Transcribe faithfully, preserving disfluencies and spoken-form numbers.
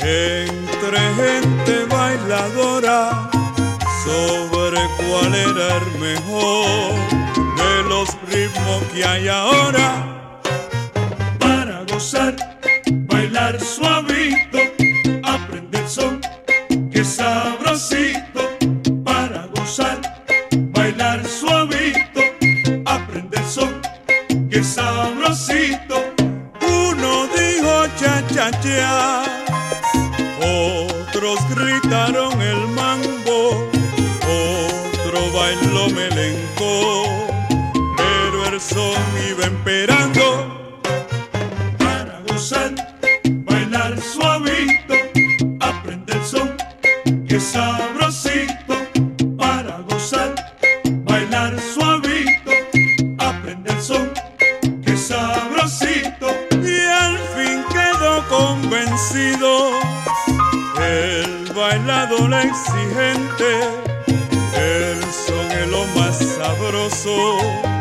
entre gente bailadora sobre cuál era el mejor de los ritmos que hay ahora. Para gozar, bailar suavito, aprender son, que sabrosito. Para gozar, bailar suavito, aprender son, que sabrosito. Uno dijo cha cha cha, otros gritaron el mambo, otro bailó melenco, pero el son iba esperando. Para gozar, bailar suavito, aprender son, que sabrosito. Para gozar, bailar suavito, aprender son, que sabrosito. Y al fin quedó convencido el bailador exigente, el son es lo más sabroso